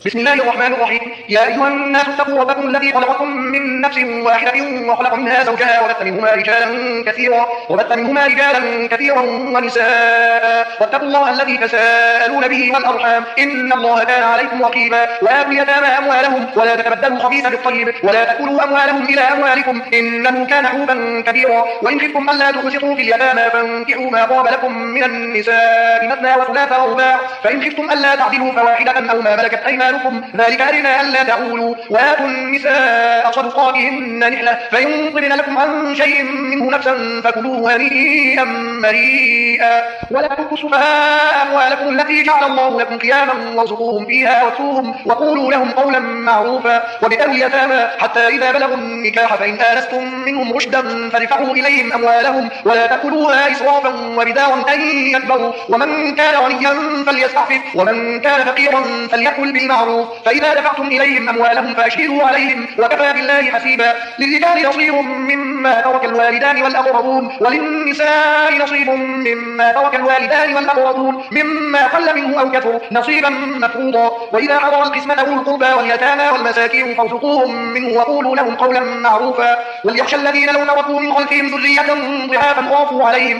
بسم الله الرحمن الرحيم. يا أيها الناس اتقوا ربكم الذي خلقكم من نفس واحدة وخلق منها زوجها وبث منهما رجالا كثيرا ونساء، واتقوا الله الذي تساءلون به والأرحام إن الله كان عليكم رقيبا. وآتوا اليتامى أموالهم ولا تتبدلوا الخبيث بالطيب ولا تأكلوا أموالهم إلى أموالكم إنه كان حوبا كبيرا. وإن خفتم ألا تقسطوا في اليتامى فانكحوا ما طاب لكم من النساء مثنى وثلاث ورباع، فإن خفتم ألا تعدلوا فواحدة أو ما ملكت أيمانكم ذلك أدنى ألا تعولوا. وآتوا النساء صدقاتهن نحلة، فإن طبن لكم عن شيء منه نفسا فكلوه هنيئا مريئا. ولا تؤتوا السفهاء أموالكم التي جعل الله لكم قياما وارزقوهم فيها واكسوهم وقولوا لهم قولا معروفا. وابتلوا اليتامى حتى إذا بلغوا النكاح فإن آنستم منهم رشدا فادفعوا إليهم أموالهم ولا تأكلوها إسرافا وبدارا أن يكبروا. ومن كان غنيا فليستعفف ومن كان فقيرا فليأكل بالمعروف. فإذا دفعتم إليهم أموالهم فأشهدوا عليهم وكفى بالله حسيبا. للرجال نصيب مما ترك الوالدان والأقربون وللنساء نصيب مما ترك الوالدان والأقربون مما قل منه أو كثر نصيبا مفروضا. وإذا حضر القسمة أولو القربى واليتامى والمساكين فارزقوهم منه وقولوا لهم قولا معروفا. وليخشى الذين لو تركوا من خلفهم ذرية ضعافا خافوا عليهم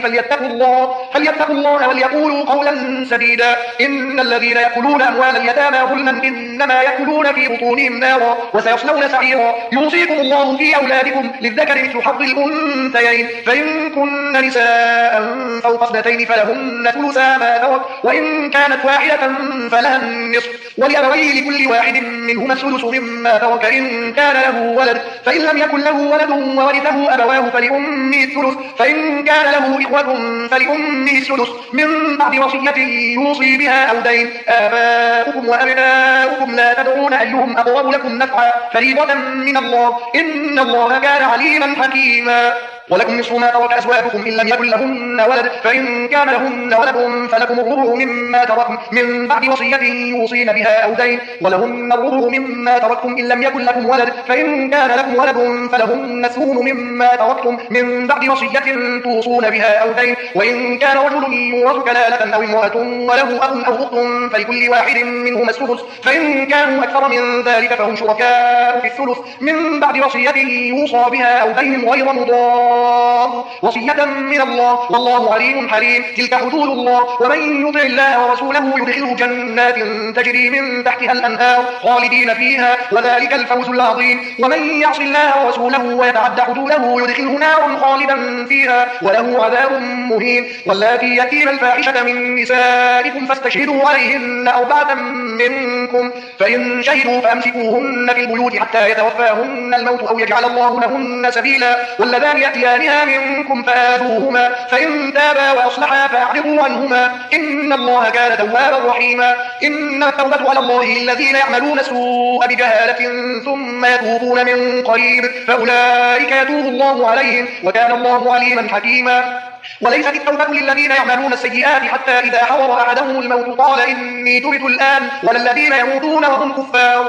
فليتقوا الله وليقولوا قولا سديدا. إن الذين يأكلون أموال اليتامى ظلما إنما يأكلون في بطونهم نارا وسيصلون سعيرا. يوصيكم الله في أولادكم للذكر مثل حظ الأنثيين، فإن كن نساء فوق اثنتين فلهن ثلثا ما ترك وإن كانت واحدة فلها النصف ولأبويه لكل واحد منهما السدس مما ترك إن كان له ولد، فإن لم يكن له ولد وورثه أبواه فلأمه الثلث، فإن كان له إخوة فلأمه السدس من بعد وصية يوصي بها أو دين. آباؤكم وأبناؤكم لا تدرون أيهم أقرب لكم نفعا فريضة من الله إن الله كان عليما حكيما. ولكم نصف ما ترك أزواجكم إن لم يكن لهن ولد، فإن كان لهن ولد فلكم الربع مما تركتم من بعد وصية يوصين بها أو دين، ولهن الربع مما تركتم إن لم يكن لكم ولد، فإن كان لكم ولد فلهن الثمن مما تركتم من بعد وصية توصون بها أو دين. وإن كان رجل يورث كلالة أو امرأة وله أخ أو أخت فلكل واحد منهما السدس، فإن كانوا أكثر من ذلك فهم شركاء في الثلث من بعد وصية يوصى بها أو دين غير مضار وصية من الله والله عليم حليم. تلك حدود الله ومن يطع الله ورسوله يدخله جنات تجري من تحتها الأنهار خالدين فيها وذلك الفوز العظيم. ومن يعص الله ورسوله ويتعد حدوده يدخله نارا خالدا فيها وله عذاب مهين. واللاتي يأتين الفاحشة من نسائكم فاستشهدوا عليهن أربعة منكم، فإن شهدوا فأمسكوهن في البيوت حتى يتوفاهن الموت أو يجعل الله لهن سبيلا. واللذان يأتيانها منكم فآذوهما فإن تابا وأصلحا فأعرضوا عنهما إن الله كان توابا رحيما. إن التوبة على الله للذين يعملون السوء بجهالة ثم يتوبون من قريب فأولئك يتوب الله عليهم وكان الله عليما حكيما. وليست التوبة للذين يعملون السيئات حتى إذا حضر أحدهم الموت قال إني تبت الآن ولا الذين يموتون وهم كفار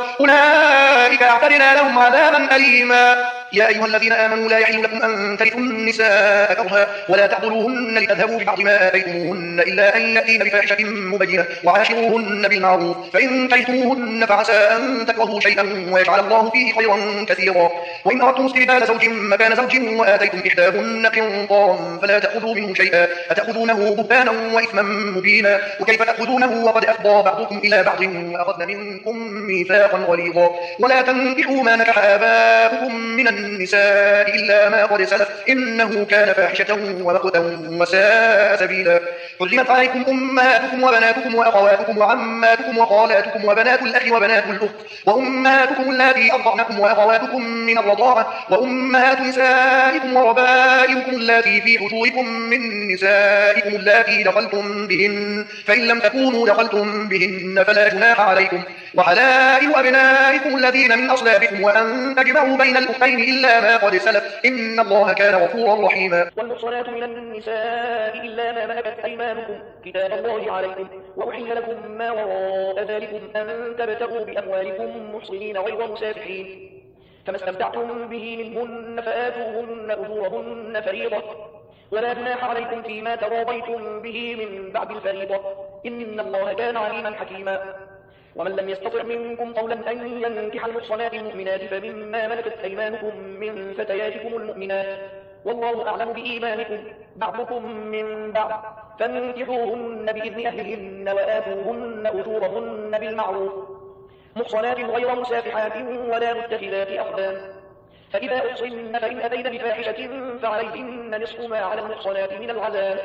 أولئك أعتدنا لهم عذابا أليما. يا أيها الذين آمنوا لا يحل لكم أن ترثوا النساء كرها ولا تعضلوهن لتذهبوا ببعض ما آتيتموهن إلا أن يأتين بفاحشة مبينة وعاشروهن بالمعروف فإن كرهتموهن فعسى أن تكرهوا شيئا ويجعل الله فيه خيرا كثيرا. وإن أردتم استبدال زوج مكان زوج وآتيتم إحداهن قنطارا فلا تأخذوا منه شيئا أتأخذونه بهتانا وإثما مبينا. وكيف تأخذونه وقد أفضى بعضكم إلى بعض وأخذن منكم ميثاقا غليظا. ولا تنكحوا ما نكح آباؤكم من النساء إلا ما قد سلف إنه كان فاحشة ومقتا وساء سبيلا. حرمت عليكم أمهاتكم وبناتكم وأخواتكم وعماتكم وخالاتكم وبنات الأخ وبنات الأخت وأمهاتكم اللاتي أرضعنكم وأخواتكم من الرضاعة وأمهات نسائكم وربائبكم اللاتي في حجوركم من نسائكم اللاتي دخلتم بهن فإن لم تكونوا دخلتم بهن فلا جناح عليكم وحلائل أبنائكم الذين من أصلابكم وأن تجمعوا بين الأختين إلا ما قد سلف إن الله كان غفورا رحيما. والمحصنات من النساء إلا ما ملكت أيمانكم كتاب الله عليكم وأحل لكم ما وراء ذلكم أن تبتغوا بأموالكم محصنين غير مسافحين فما استمتعتم به منهن فآتوهن أجورهن فريضة ولا جناح عليكم فيما تراضيتم به من بعد الفريضة إن الله كان عليما حكيما. ومن لم يستطع منكم قولا أن ينكح المحصنات المؤمنات فمما ملكت أيمانكم من فتياتكم المؤمنات والله أعلم بإيمانكم بعضكم من بعض فانكحوهن بإذن أهلهن وآتوهن أجورهن بالمعروف محصنات غير مسافحات ولا متخذات أخدان فإذا أحصن فإن أتين بفاحشة فعليهن نصف ما على المحصنات من العذاب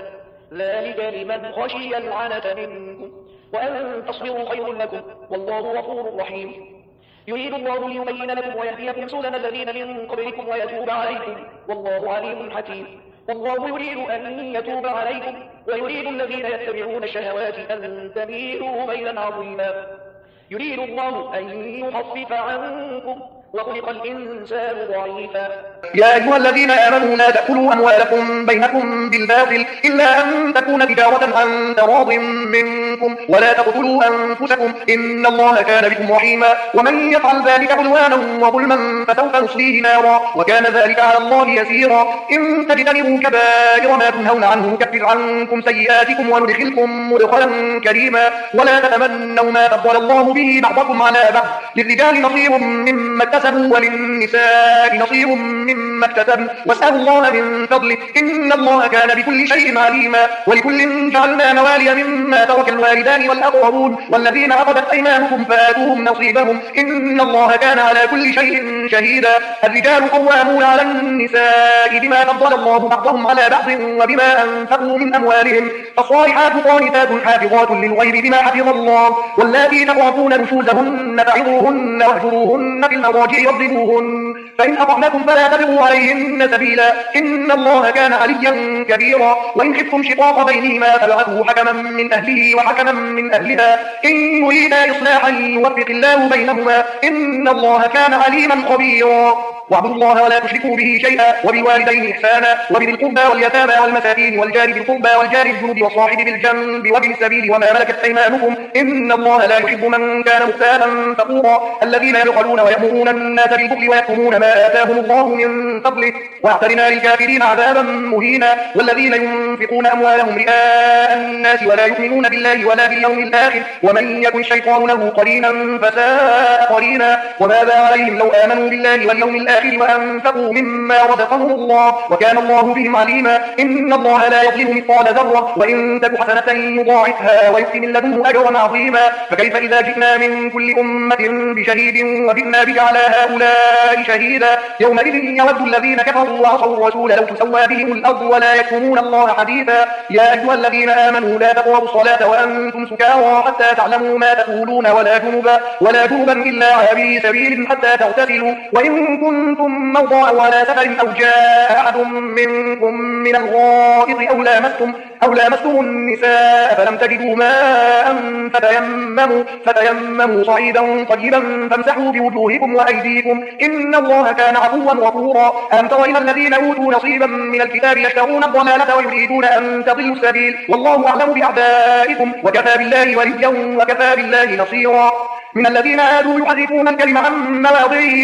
ذلك لمن خشي العنة منكم وأن تصبروا خير لكم والله غفور رحيم يريد الله ليبين لكم ويهديكم سنن الذين من قبلكم ويتوب عليكم والله عليم حكيم والله يريد أن يتوب عليكم ويريد الذين يتبعون الشهوات أن تميلوا ميلا عظيما يريد الله أن يخفف عنكم وخلق الإنسان ضعيفا يا أيها الذين آمنوا لا تأكلوا أموالكم بينكم بالباطل إلا أن تكون تجارة عن تراض منكم ولا تقتلوا أنفسكم إن الله كان بكم رحيما ومن يفعل ذلك عدوانا وظلما فسوف نصليه نارا وكان ذلك على الله يسيرا إن تجتنبوا كبائر ما تنهون عنه نكفر عنكم سيئاتكم وندخلكم مدخلا كريما ولا تتمنوا ما فضل الله به بعضكم على بعض للرجال نصيب مما اكتسبوا وللنساء نصيب مما اكتسبن واسألوا الله من فضله إن الله كان بكل شيء عليما ولكل جعلنا موالي مما ترك الوالدان والأقربون والذين عقدت أيمانهم فآتوهم نصيبهم إن الله كان على كل شيء شهيدا الرجال قوامون على النساء بما فضل الله بعضهم على بعض وبما أنفقوا من أموالهم الصالحات قانتات حافظات للغيب بما حفظ الله واللاتي تخافون نشوزهن فعظوهن واهجروهن في المضاجع واضربوهن فإن أطعنكم فلا تبغوا عليهن سبيلا إن الله كان عليا كبيرا وإن خفتم شقاق بينهما فابعثوا حكما من أهله وحكما من أهلها إن يريدا إصلاحا يوفق الله بينهما إن الله كان عليما خبيرا واعبدوا الله ولا تشركوا به شيئا وبالوالدين إحسانا وبذي القربى واليتامى والمساكين والجار ذي القربى والجار الجنب والصاحب بالجنب وابن السبيل وما ملكت أيمانكم إن الله لا يحب من كان مختالا فخورا الذين يبخلون ويأمرون الناس بالبخل ويكتمون ما آتاهم الله من فضله واعتدنا للكافرين عذابا مهينا والذين ينفقون أموالهم رئاء الناس ولا يؤمنون بالله ولا باليوم الآخر ومن يكن الشيطان له قرينا فساء قرينا وماذا عليهم لو آمنوا بالله واليوم الآخر وأنفقوا مما رزقهم الله وكان الله بهم عليما إن الله لا يظلم مثقال ذرة وإن تك حسنة يضاعفها ويؤتي من لدنه أجرا عظيما فكيف إذا جئنا من كل أمة بشهيد وجئنا بك على هؤلاء شهيدا يومئذ يود الذين كفروا وعصوا الرسول لو تسوى بهم الأرض ولا يكتمون الله حديثا يا أيها الذين آمنوا لا تقربوا الصلاة وأنتم سكارى حتى تعلموا ما تقولون ولا جنبا إلا عابري سبيل حتى تغتسلوا وإن كنتم موضى أو على سفر أو جاء أحد منكم من الغائط أو لامستم النساء فلم تجدوا ماء فتيمموا صعيدا طيبا فامسحوا بوجوهكم وأيديكم إن الله كان عفوا غفورا ألم تر إلى الذين أوتوا نصيبا من الكتاب يشترون الضلالة ويريدون أن تضلوا السبيل والله أعلم بأعدائكم وكفى بالله وليا وكفى بالله نصيرا من الذين آدوا يحرفون الكلم عن مواضعه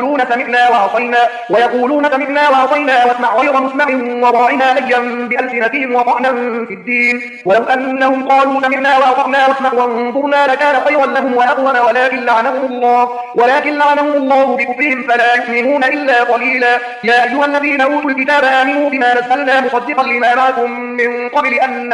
ويقولون سمعنا وعصينا واسمع غير مسمع وراعنا ليا بألسنتهم وطعنا في الدين ولو أنهم قالوا سمعنا وأطعنا واسمع وانظرنا لكان خيرا لهم وأقوم ولكن لعنهم الله بكفرهم فلا يؤمنون إلا قليلا يا أيها الذين أوتوا الكتاب آمنوا بما نزلنا مصدقا لما معكم من قبل أن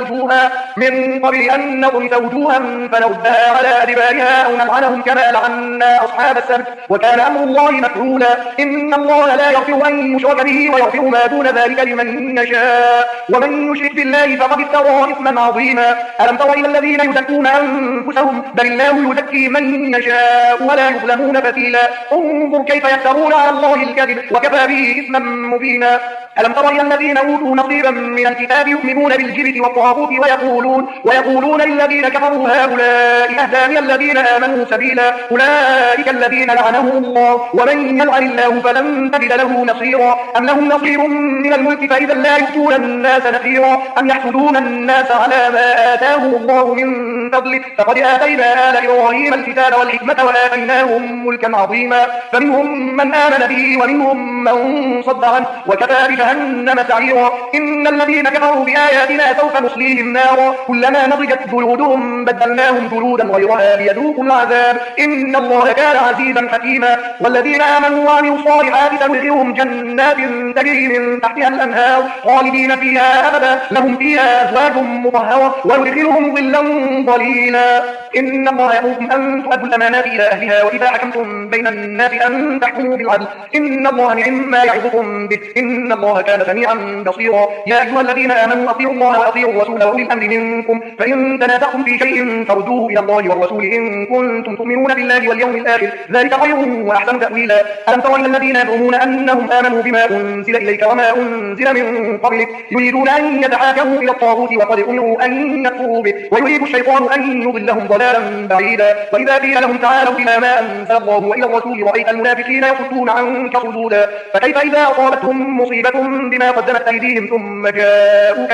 نطمس وجوها فنردها على أدبارها أو نلعنهم كما لعنا أصحاب السبت وكان أمر الله مفعولا إن الله لا يغفر أن يشرك به ويغفر ما دون ذلك لمن يشاء ومن يشرك بالله فقد افترى إثما عظيما ألم تر إلى الذين يزكون أنفسهم بل الله يزكي من يشاء ولا يظلمون فتيلا انظر كيف يفترون على الله الكذب وكفى به إثما مبينا ألم تر إلى الذين أوتوا نصيبا من الكتاب يؤمنون بالجبت والطاغوت ويقولون للذين كفروا هؤلاء أهدى من الذين آمنوا سبيلا أولئك الذين لعنهم الله ومن يلعن الله فلن تجد له نصيرا أم لهم نصير من الملك فإذا لا يؤتون الناس نصيرا أم يحسدون الناس على ما آتاهم الله من فضله فقد آتينا آل إبراهيم الكتاب والحكمة وآتيناهم ملكا عظيما فمنهم من آمن به ومنهم من صد عنه وكفى بجهنم سعيرا إن الذين كفروا بآياتنا سوف نصليهم نارا كلما نضجت جلودهم بدلناهم جلودا غيرها ليذوقوا فذوقوا العذاب إن الله كان عزيزا حكيما. والذين آمنوا وعملوا الصالحات سندخلهم جنات تجري من تحتها الأنهار خالدين فيها أبدا لهم فيها أزواج مطهرة ويدخلهم ظلا ظليلا. إن الله يأمركم أن تؤدوا الأمانات إلى أهلها وإذا حكمتم بين الناس أن تحكموا بالعدل إن الله نعم يعظكم به إن الله كان سميعا بصيرا. يا أيها الذين آمنوا أطيعوا الله وأطيعوا الرسول وأولي الأمر منكم فإن تنازعتم في شيء فردوه إلى الله والرسول إن كنتم تؤمنون بالله واليوم الآخر ذلك خير وأحسن تأويلا. ألم تر إلى الذين يزعمون أنهم آمنوا بما أنزل إليك وما أنزل من قبلك يريدون أن يتحاكموا إلى الطاغوت وقد أمروا أن يكفروا به ويريد الشيطان أن يضلهم ضلالا بعيدا. وإذا قيل لهم تعالوا إلى ما أنزل الله وإلى الرسول رأيت المنافقين يصدون عنك صدودا. فكيف إذا أصابتهم مصيبة بما قدمت أيديهم ثم جاءوك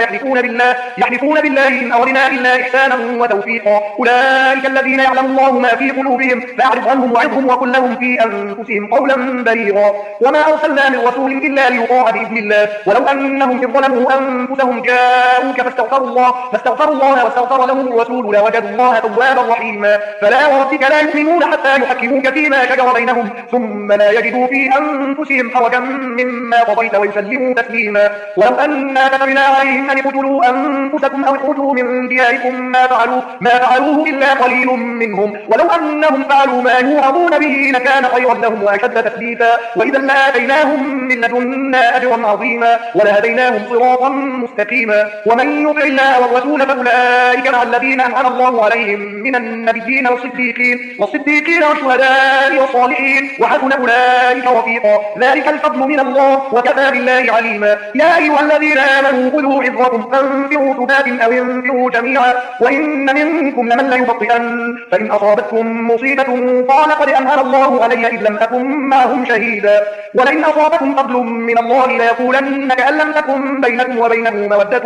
يحلفون بالله إن أردنا إلا إحسانا وتوفيقا أولئك الذين يعلم الله ما في قلوبهم فأعرض عنهم وعظهم وقل لهم في أنفسهم قولا بليغا. وما أرسلنا من رسول إلا ليطاع بإذن الله ولو أنهم إذ ظلموا أنفسهم جاءوك فاستغفروا الله واستغفر لهم الرسول لوجدوا الله توابا رحيما. فلا وربك لا يؤمنون حتى يحكموك فيما شجر بينهم ثم لا يجدوا في أنفسهم حرجا مما قضيت ويسلموا تسليما. ولو أنا كتبنا عليهم أن اقتلوا أنفسكم أو اخرجوا من دياركم ما فعلوه إلا قليل منهم ولو أنهم فعلوا ما يوعظون به لكان خيرا لهم وأشد تثبيتا وإذا لآتيناهم من لدنا أجرا عظيما ولهديناهم صراطا مستقيما. ومن يطع الله والرسول فأولئك مع الذين أنعم الله عليهم من النبيين والصديقين والشهداء والصالحين وحسن أولئك رفيقا ذلك الفضل من الله وكفى بالله عليما. يا أيها الذين آمنوا خذوا حذركم فانفروا ثبات أو انفروا جميعا وإن منكم لمن ليبطئن فإن أصابتكم مصيبة قال قد أنعم الله علي إذ لم أكن معهم شهيدا ولئن أصابكم فضل من الله ليقولن كأن لم تكن بينكم وبينه مودة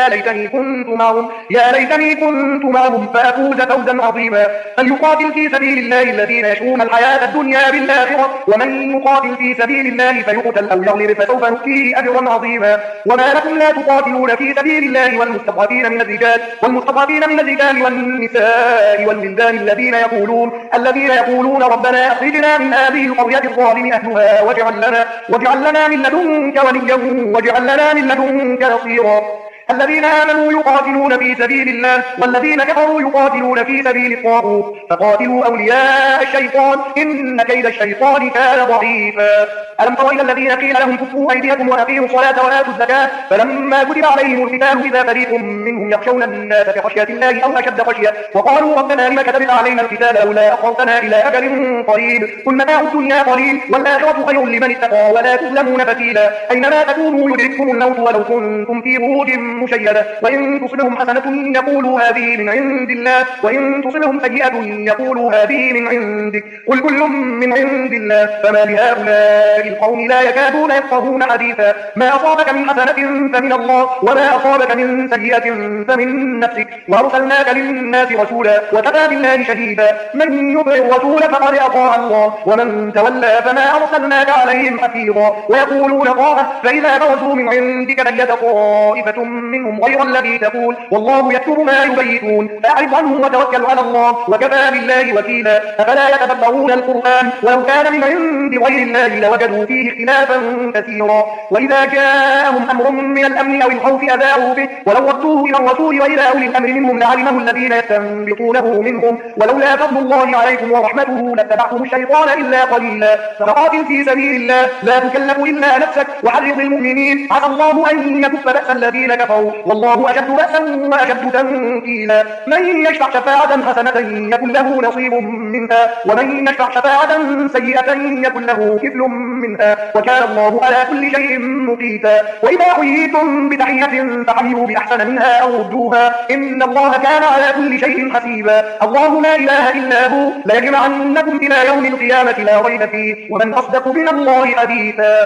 يا ليتني كنت معهم فأفوز فوزا عظيما. فليقاتل في سبيل الله الذين يشرون الحياة الدنيا بالآخرة ومن يقاتل في سبيل الله فيقتل أو يغلب فسوف نؤتيه أجرا عظيما. وما لكم لا تقاتلون في سبيل الله والمستضعفين من الرجال والنساء والولدان الذين يقولون ربنا أخرجنا من هذه القرية الظالم أهلها واجعل لنا من لدنك وليا واجعل لنا من لدنك نصيرا. الذين آمنوا يقاتلون في سبيل الله والذين كفروا يقاتلون في سبيل الطاغوت فقاتلوا أولياء الشيطان إن كيد الشيطان كان ضعيفا. ألم تر إلى الذين قيل لهم كفوا أيديكم وأقيموا الصلاة وآتوا الزكاة فلما كتب عليهم القتال إذا فريق منهم يخشون الناس كخشية الله أو أشد خشية وقالوا ربنا لم كتبت علينا القتال لولا أخرتنا إلى أجل قريب قل متاع الدنيا قليل والآخرة خير لمن اتقى ولا تظلمون فتيلا. أينما تكونوا يدرككم الموت ولو كنتم في بروج مشيدة وإن تصلهم حسنة يقولوا هذه من عند الله وإن تصلهم سيئة يقولوا هذه من عندك قل كل من عند الله فما لهؤلاء القوم لا يكادون يفقهون حديثا. ما أصابك من حسنة فمن الله وما أصابك من سيئة فمن نفسك وأرسلناك للناس رسولا وكفى بالله شهيدا. من يطع الرسول فقد أطاع الله ومن تولى فما أرسلناك عليهم حفيظا. ويقولون طاعة فإذا برزوا من عندك بيت طائفة منهم غير الذي تقول والله يكتب ما يبيتون فأعرض عنهم وتوكل على الله وكفى بالله وكيلا. أفلا يتدبرون القرآن ولو كان من عند غير الله لوجدوا فيه اختلافا كثيرا. وإذا جاءهم أمر من الأمن أو الخوف أذاعوا به ولو ردوه إلى الرسول وإلى أولي الأمر منهم لعلمه الذين يستنبطونه منهم ولولا فضل الله عليكم ورحمته لاتبعتم الشيطان إلا قليلا. فقاتل في سبيل الله لا تكلف إلا نفسك وحرض المؤمنين عسى الله أن يكف بأس الذين كفروا والله أشد بأسا وأشد تنكيلا. من يشفع شفاعة حسنة يكن له نصيب منها ومن يشفع شفاعة سيئة يكن له كفل منها وكان الله على كل شيء مقيتا. وإذا حييتم بتحية فحيوا بأحسن منها أو ردوها إن الله كان على كل شيء حسيبا. الله لا إله إلا هو ليجمعنكم إلى يوم القيامة لا ريب فيه ومن أصدق من الله حديثا.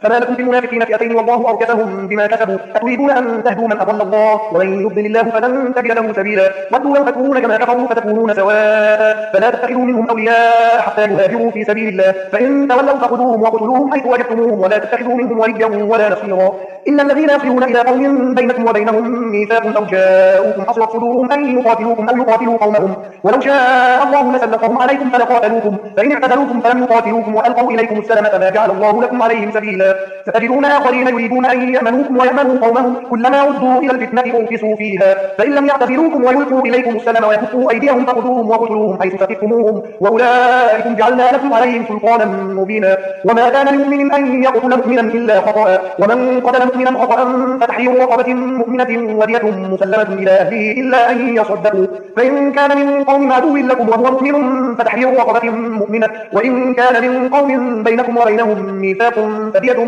فما لكم في المنافقين فئتين والله أركسهم بما كسبوا أتريدون أن تهدوا من أضل الله ومن يضلل الله فلن تجد له سبيلا ودوا لو تكفرون كما كفروا فتكونون سواء فلا تتخذوا منهم أولياء حتى يهاجروا في سبيل الله فإن تولوا فخذوهم وقتلوهم حيث وجدتموهم ولا تتخذوا منهم وليا ولا نصيرا إن الذين يصلون إلى قوم بينكم وبينهم ميثاق أو جاءوكم حصرت صدورهم أن يقاتلوكم أو يقاتلوا قومهم ولو شاء الله لسلطهم عليكم فلقاتلوكم فإن اعتزلوكم فلم يقاتلوكم وألقوا إليكم السلم فما جعل الله لكم عليهم سبيلا ستجدون آخرين يريدون أن يأمنوكم ويأمنوا قومهم كلما ردوا إلى الفتنة أركسوا فيها فإن لم يعتزلوكم ويلقوا إليكم السلم ويكفوا أيديهم فخذوهم وقتلوهم حيث ثقفتموهم وأولئكم جعلنا لكم عليهم سلطانا مبينا وما كان لمؤمن أن يقتل مؤمنا إلا خطأ ومن قتل مؤمنا خطأ فتحرير رقبة مؤمنة ودية مسلمة إلى أهله إلا أن يصدقوا فإن كان من قوم عدو لكم وهو مؤمن فتحرير رقبة مؤمنة وإن كان من قوم بينكم وبينهم ميثاق فدية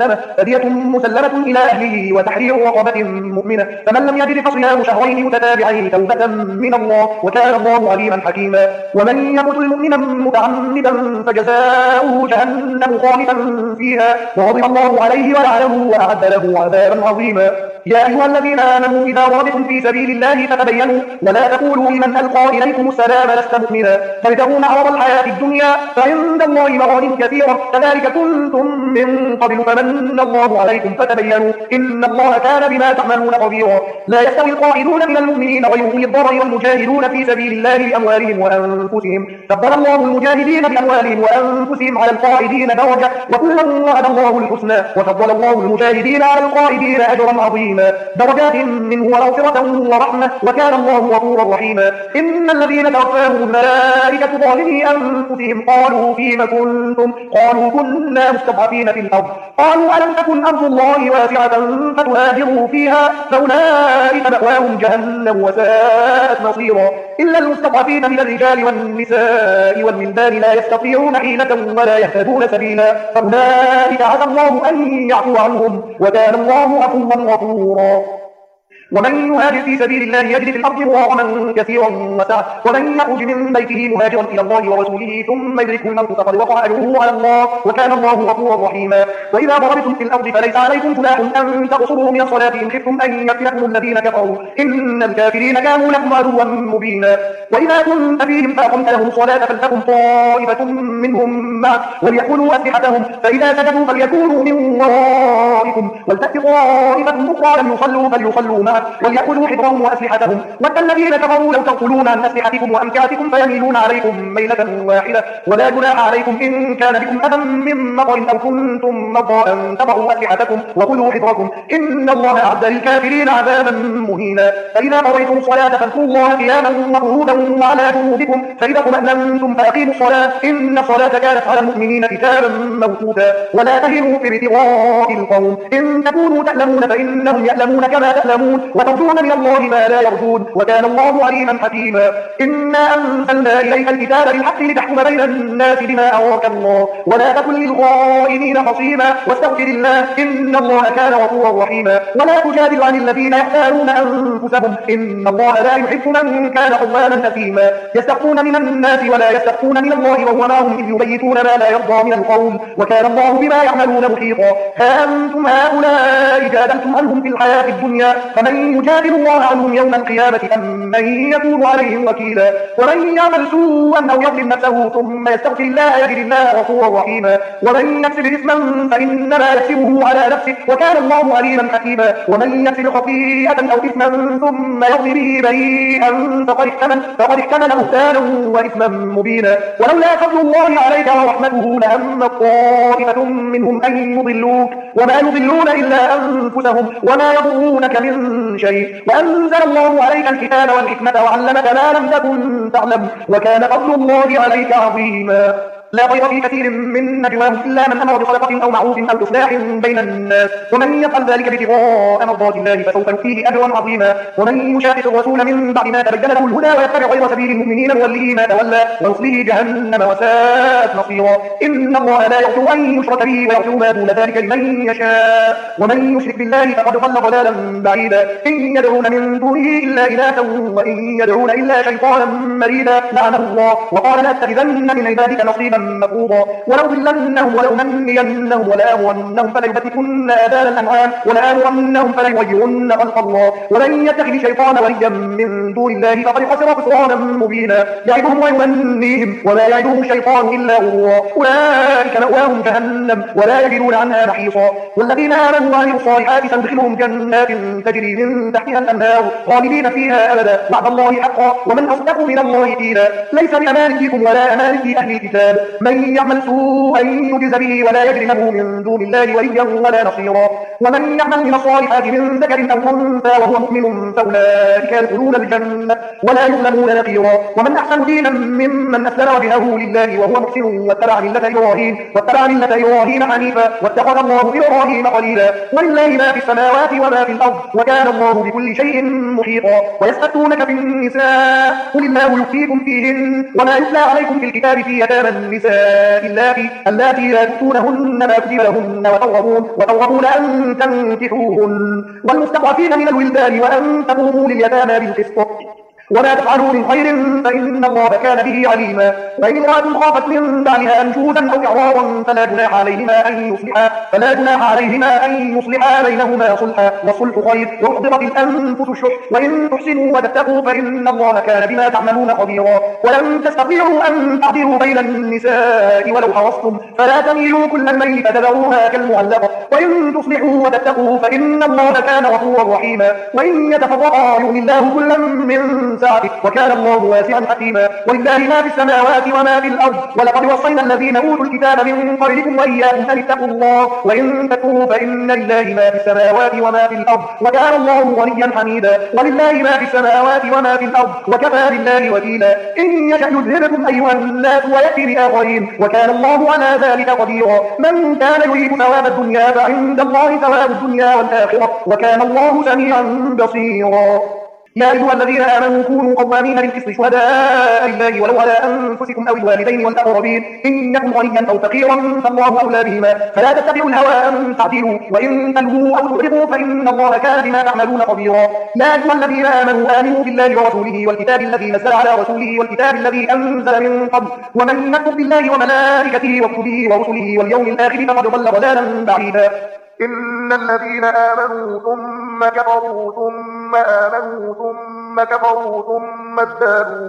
مسلمة إلى أهله وتحرير رقبة مؤمنة فمن لم يجد فصيام شهرين متتابعين توبة من الله وكان الله عليما حكيما ومن يقتل مؤمنا متعمدا فجزاؤه جهنم خالدا فيها وغضب الله عليه ولعنه وأعد له عذابا عظيما يا أيها الذين آمنوا إذا ضربتم في سبيل الله فتبينوا ولا تقولوا لمن ألقى إليكم السلام لست مؤمنا تبتغون عرض الحياة الدنيا فعند الله مغانم كثيرة كذلك كنتم من قبل فمن الله عليكم فتبينوا إن الله كان بما تعملون خبيرا لا يستوي القاعدون من المؤمنين غير أولي الضرر والمجاهدون في سبيل الله بأموالهم وأنفسهم فضل الله المجاهدين بأموالهم وأنفسهم على القاعدين درجة وكلا وعد الله الحسنى وفضل الله المجاهدين على القاعدين أجرا عظيما درجات منه ومغفرة ورحمة وكان الله غفورا رحيما إن الذين توفاهم الملائكة ظالمي أنفسهم قالوا فيما كنتم قالوا كنا مستضعفين في الأرض قالوا ألم تكن أرض الله واسعة فتهاجروا فيها فأولئك مأواهم جهنم وساءت مصيرا إلا المستضعفين من الرجال والنساء والولدان لا يستطيعون حيلة ولا يهتدون سبيلا فأولئك عسى الله أن يعفو عنهم وكان الله عفوا غفورا ومن يهاجر في سبيل الله يجد في الأرض مراغما كثيرا وسعة ومن يخرج من بيته مهاجرا إلى الله ورسوله ثم يدركه الموت فقد وقع أجره على الله وكان الله غفورا رحيما وإذا ضربتم في الأرض فليس عليكم جناح أن تقصروا من الصلاة إن خفتم أن يفتنكم الذين كفروا إن الكافرين كانوا لكم عدوا مبينا وإذا كنت فيهم فأقمت لهم الصلاة فلتقم طائفة منهم معك وليأخذوا أسلحتهم فإذا سجدوا فليكونوا من ورائكم ولتأت طائفة أخرى لم يصلوا فليصلوا معك وليأخذوا حذرهم وأسلحتهم ود الذين كفروا لو تغفلون عن أسلحتكم وأمتعتكم فيميلون عليكم ميلة واحدة ولا جناح عليكم إن كان بكم أذى من مطر أو كنتم مرضى أن تضعوا أسلحتكم وخذوا حذركم إن الله أعد للكافرين عذابا مهينا فإذا قضيتم الصلاة فاذكروا الله قياما وقعودا وعلى جنوبكم فإذا اطمأننتم فأقيموا الصلاة إن الصلاة كانت على المؤمنين كتابا موقوتا ولا تهنوا في ابتغاء القوم إن تكونوا تألمون فإنهم يألمون كما تألمون وترجون من الله ما لا يرجون وكان الله عليما حكيما إنا أنزلنا إليك الكتاب بالحق لتحكم بين الناس بما أراك الله ولا تكن للخائنين خصيما واستغفر الله إن الله كان غفورا رحيما ولا تجادل عن الذين يختارون أنفسهم إن الله لا يحب من كان خوانا أثيما يستخفون من الناس ولا يستخفون من الله وهو معهم إذ يبيتون ما لا يرضى من القول وكان الله بما يعملون محيطا ها أنتم هؤلاء جادلتم عنهم في الحياة الدنيا فمن يجادل الله عنهم يوم القيامة أم من يكون عليهم وكيلا ومن يعمل سوءا أو يظلم نفسه ثم يستغفر الله يجد الله غفورا رحيما ومن يكسب إثما فإنما يكسبه على نفسه وكان الله عليما حكيما ومن يكسب خطيئة أو إثما ثم يرمي به بريئا فقد احتمل بهتانا وإثما مبينا ولولا فضل الله عليك ورحمته لهم طائفة منهم أن يضلوك وما يضلون إلا أنفسهم وما يضرونك من شيء وأنزل الله عليك الكتاب والحكمة وعلمك ما لم تكن تعلم وكان فضل الله عليك عظيما لا خير في كثير من نجواهم إلا من أمر بصدقة أو معروف أو إصلاح بين الناس ومن يفعل ذلك ابتغاء مرضات الله فسوف نؤتيه أجرا عظيما ومن يشاقق الرسول من بعد ما تبين له الهدى ويتبع غير سبيل المؤمنين نوله ما تولى ونصله جهنم وساءت مصيرا إن الله لا يغفر أن يشرك به ويغفر ما دون ذلك لمن يشاء ومن يشرك بالله فقد ضل ضلالا بعيدا إن يدعون من دونه إلا إناثا وإن يدعون إلا شيطانا مريدا لعنه الله وقال لأتخذن من عبادك نصيبا مفروضا ولأضلنهم ولأمنينهم ولآمرنهم فليبتكن آذان الأنعام ولآمرنهم فليغيرن خلق الله ومن يتخذ الشيطان وليا من دون الله فقد خسر خسرانا مبينا يعدهم ويمنيهم وما يعدهم الشيطان إلا غرورا أولئك مأواهم جهنم ولا يجدون عنها محيصا والذين آمنوا وعملوا الصالحات سندخلهم جنات تجري من تحتها الأنهار خالدين فيها أبدا وعد الله حقا ومن أصدق من الله قيلا ليس بأمانيكم ولا أماني أهل الكتاب من يعمل سوءا يجز به ولا يجد له من دون الله وليا ولا نصيرا ومن يعمل من الصالحات من ذكر أو أنثى وهو مؤمن فأولئك يدخلون الجنة ولا يظلمون نقيرا ومن أحسن دينا ممن أسلم وجهه لله وهو محسن واتبع ملة إبراهيم حنيفا واتخذ الله إبراهيم خليلا ولله ما في السماوات وما في الأرض وكان الله بكل شيء محيطا ويسألونك في النساء قل الله يفتيكم فيهن وما يتلى عليكم في الكتاب في يتامى النساء اللاتي لا تؤتونهن ما كتب لهن وترغبون أن تنكحوهن والمستضعفين من الولدان وأن تقوموا لليتامى بالقسط وما تفعلوا من خير فإن الله كان به عليما وإن امرأة خافت من بعدها نشوزا أو إعراضا فلا جناح عليهما أن يصلحا بينهما صلحا والصلح خير وأحضرت الأنفس الشح وإن تحسنوا وتتقوا فإن الله كان بما تعملون خبيرا ولن تستطيعوا أن تعدلوا بين النساء ولو حرصتم فلا تميلوا كل الميل فتذروها كالمعلقة وإن تصلحوا وتتقوا فإن الله كان غفورا رحيما وإن يتفرقا يغني الله كلا من سعته وكان الله واسعا حكيما ولله ما في السماوات وما في الأرض ولقد وصينا الذين أوتوا الكتاب من قبلكم وإياكم أن اتقوا الله وإن تكفروا فإن لله ما في السماوات وما في الأرض وكان الله غنيا حميدا ولله ما في السماوات وما في الأرض وكفى بالله وكيلا إن يشأ يذهبكم أيها الناس ويأتي بآخرين وكان الله على ذلك قديرا من كان يريد ثواب الدنيا فعند الله ثواب الدنيا والآخرة وكان الله سميعا بصيرا يا أيها الذين آمنوا كونوا قوامين بالقسط شهداء لله ولو على أنفسكم أو الوالدين والأقربين إن يكن غنيا أو فقيرا فالله أولى بهما فلا تتبعوا الهوى أن تعدلوا وإن تلووا أو تعرضوا فإن الله كان بما تعملون خبيرا يا أيها الذين آمنوا بالله ورسوله والكتاب الذي نزل على رسوله والكتاب الذي أنزل من قبل ومن يكفر بالله وملائكته وكتبه ورسله واليوم الآخر فقد ضل ضلالا بعيدا إن الذين آمنوا ثم كفروا ثم آمنوا ثم كفروا ثم ازدادوا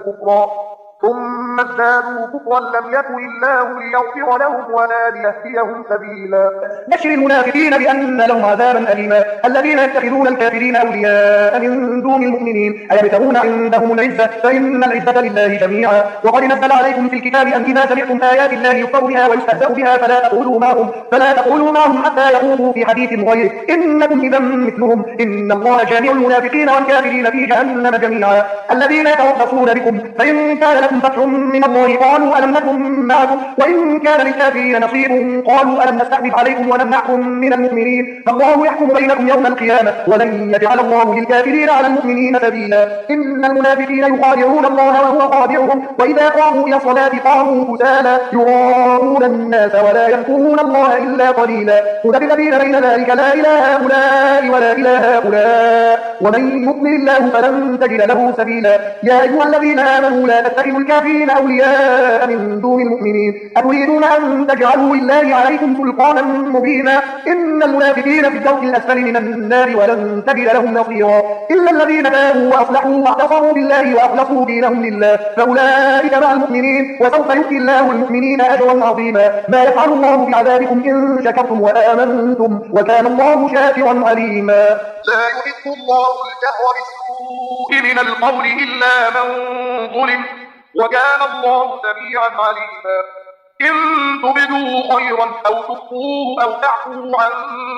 كفرا لم يكن الله ليغفر لهم ولا ليهديهم سبيلا بشر المنافقين بأن لهم عذابا أليما الذين يتخذون الكافرين أولياء من دون المؤمنين أيبتغون عندهم العزة فإن العزة لله جميعا وقد نزل عليكم في الكتاب أن إذا سمعتم آيات الله يكفر بها ويستهزأ بها فلا تقولوا معهم حتى يخوضوا في حديث غيره إنكم إذا مثلهم إن الله جامع المنافقين والكافرين في جهنم جميعا الذين يتربصون بكم فإن كان لكم فتح من الله قالوا ألم نكن معكم وإن كان للكافرين نصيب قالوا ألم نستحوذ عليكم ونمنعكم من المؤمنين فالله يحكم بينكم يوم القيامة ولن يجعل الله للكافرين على المؤمنين سبيلا إن المنافقين يخادعون الله وهو خادعهم وإذا قاموا إلى الصلاة قاموا كسالى يراءون الناس ولا يذكرون الله إلا قليلا مذبذبين بين ذلك لا إله هؤلاء ولا إله هؤلاء ومن يضلل الله فلن تجد له سبيلا يا أيها الذين آمنوا لا تتخذوا الكافرين أولياء من دون المؤمنين أتريدون أن تجعلوا لله عليكم سلطانا مبينا إن المنافقين في الدرك الأسفل من النار ولن تجد لهم نصيرا إلا الذين تابوا وأصلحوا واعتصموا بالله وأخلصوا دينهم لله فأولئك مع المؤمنين وسوف يؤتي الله المؤمنين أجرا عظيما ما يفعل الله بعذابكم إن شكرتم وآمنتم وكان الله شاكرا عليما لا يحب الله الجهر بالسوء من القول إلا من ظلم وكان الله سميعا عليما إن تبدوا خيرا أو تخفوه أو تعفوا عن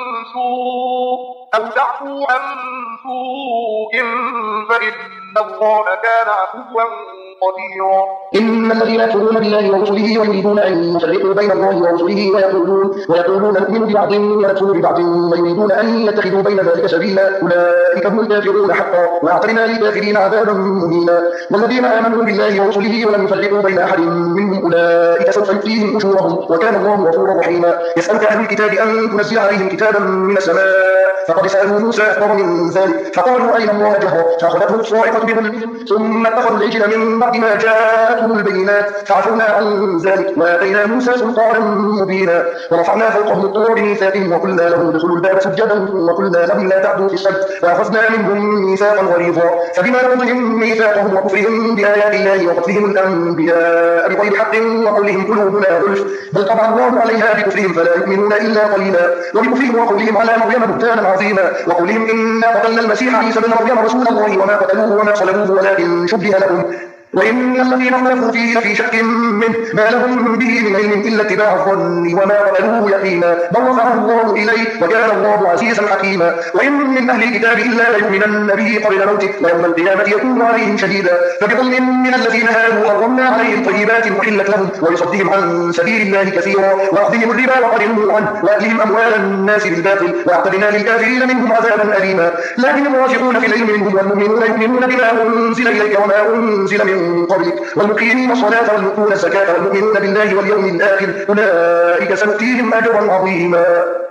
سوء فإن الله كان عفوا قديرا إن الذين يكفرون بالله ورسله ويريدون أن يفرقوا بين الله ورسله ويقولون نؤمن ببعض ونكفر ببعض ويريدون أن يتخذوا بين ذلك سبيلا أولئك هم الكافرون حقا وأعتدنا للكافرين عذابا مهينا والذين آمنوا بالله ورسله ولم يفرقوا بين أحد منهم أولئك سوف فسوف يؤتيهم أجورهم وكان الله غفورا رحيما. يسألك أهل الكتاب أن تنزل عليهم كتابا من السماء فقد سألوا موسى أكبر من ذلك فقالوا أرنا الله جهرا فأخذتهم الصاعقة بظلمهم ثم اتخذوا العجل من بعد ما جاءتهم البينات فعفونا عن ذلك وآتينا موسى سلطانا مبينا ورفعنا فوقهم الطور بميثاقهم وقلنا لهم ادخلوا الباب سجدا وقلنا لهم لا تعدوا في السبت وأخذنا منهم ميثاقا غليظا فبما نقضهم ميثاقهم وكفرهم بآيات الله وقتلهم الأنبياء بغير حق وقولهم قلوبنا غلف بل طبع الله عليها بكفرهم فلا يؤمنون إلا قليلا وبكفرهم وقولهم على مريم بهتانا عظيما وقولهم إنا قتلنا المسيح عيسى بن مريم رسول الله وما قتلوه وما صلبوه ولكن شبه لهم وإن الذين اختلفوا فيه لفي شك منه ما لهم به من علم إلا اتباع الظن وما قتلوه يقينا بل رفعه الله إليه وكان الله عزيزا حكيما. وإن من أهل الكتاب إلا ليؤمنن به قبل موته ويوم القيامة يكون عليهم شهيدا فبظلم من الذين هادوا حرمنا عليهم طيبات أحلت لهم ويصدهم عن سبيل الله كثيرا وأخذهم الربا وقد نهوا عنه وأكلهم أموال الناس بالباطل وأعتدنا للكافرين منهم عذابا أليما. لكن الراسخون في العلم منهم والمؤمنون يؤمنون بما أنزل إليك وما أنزل من قبلك والمقيمين الصلاة والمؤتون الزكاة والمؤمنون بالله واليوم الآخر أولئك سنؤتيهم أجرا عظيما.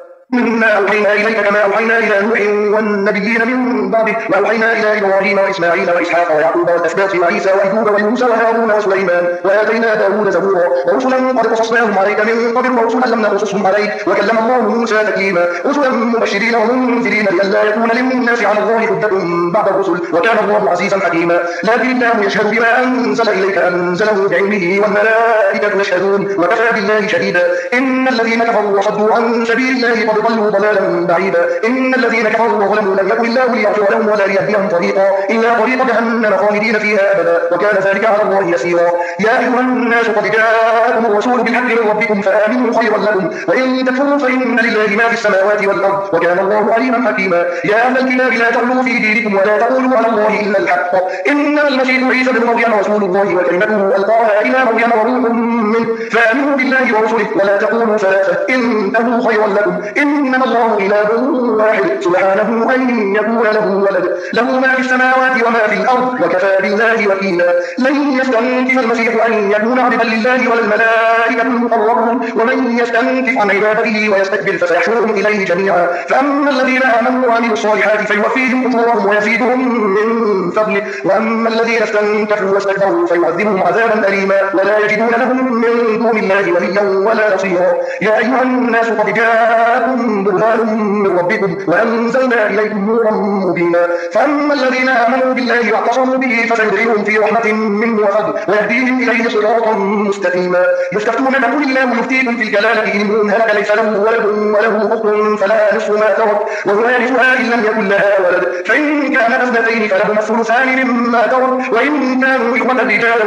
إنا أوحينا إليك كما أوحينا إلى نوح والنبيين من بعده وأوحينا إلى إبراهيم وإسماعيل وإسحاق ويعقوب والأسباط وعيسى وأيوب وموسى وهارون وسليمان وآتينا داود زبورا ورسلا قد قصصناهم عليك من قبل ورسلا لم نقصصهم عليك وكلم الله موسى تكليما رسلا مبشرين ومنذرين لئلا يكون للناس على الله حجة بعد الرسل وكان الله عزيزا حكيما. لكن الله يشهد بما أنزل إليك أنزله بعلمه والملائكة يشهدون وكفى بالله شهيدا. إن الذين كفروا وصدوا عن سبيل الله قد ضلوا ضلالا بعيدا. إن الذين كفروا وظلموا لم يكن الله ليغفر لهم ولا ليهديهم طريقا إلا طريق جهنم خالدين فيها أبدا وكان ذلك على الله يسيرا. يا أيها الناس قد جاءكم الرسول بالحق من ربكم فآمنوا خيرا لكم وإن تكفروا فإن لله ما في السماوات والأرض وكان الله عليما حكيما. يا أهل الكتاب لا تغلوا في دينكم ولا تقولوا على الله إلا الحق إنما المسيح عيسى بن مريم رسول الله وكلمته ألقاها إلى مريم وروح منه فآمنوا بالله ورسله ولا تقولوا ثلاثة إنه خيرا لكم إنما الله إله واحد سبحانه أن يكون له ولد له ما في السماوات وما في الأرض وكفى بالله وكيلا. لن يستنكف المسيح أن يكون عبدا لله ولا الملائكة المقربون ومن يستنكف عن عبادته ويستكبر فسيحشرهم إليه جميعا. فأما الذين آمنوا وعملوا الصالحات فيوفيهم أجورهم ويزيدهم من فضله وأما الذين استنكفوا واستكبروا فيعذبهم عذابا أليما ولا يجدون لهم من دون الله وليا ولا نصيرا. يا أيها الناس قد جاءكم برهان من ربكم وأنزلنا إليكم نورا مبينا. فأما الذين آمنوا بالله واعتصموا به فسيدخلهم في رحمة منه وفضل ويهديهم إليه صراطا مستقيما. يستفتونك قل الله يفتيكم في الكلالة إن هلك ليس له ولد وله أخت فلها نصف ما ترك ويرثها إن لم يكن لها ولد فإن كانت اثنتين فلهما الثلثان مما ترك وإن كانوا إخوة رجالا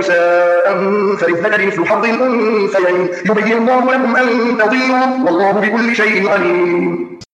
ونساء فللذكر مثل حظ الأنثيين يبين الله لكم أن تضلوا والله بكل شيء عليم.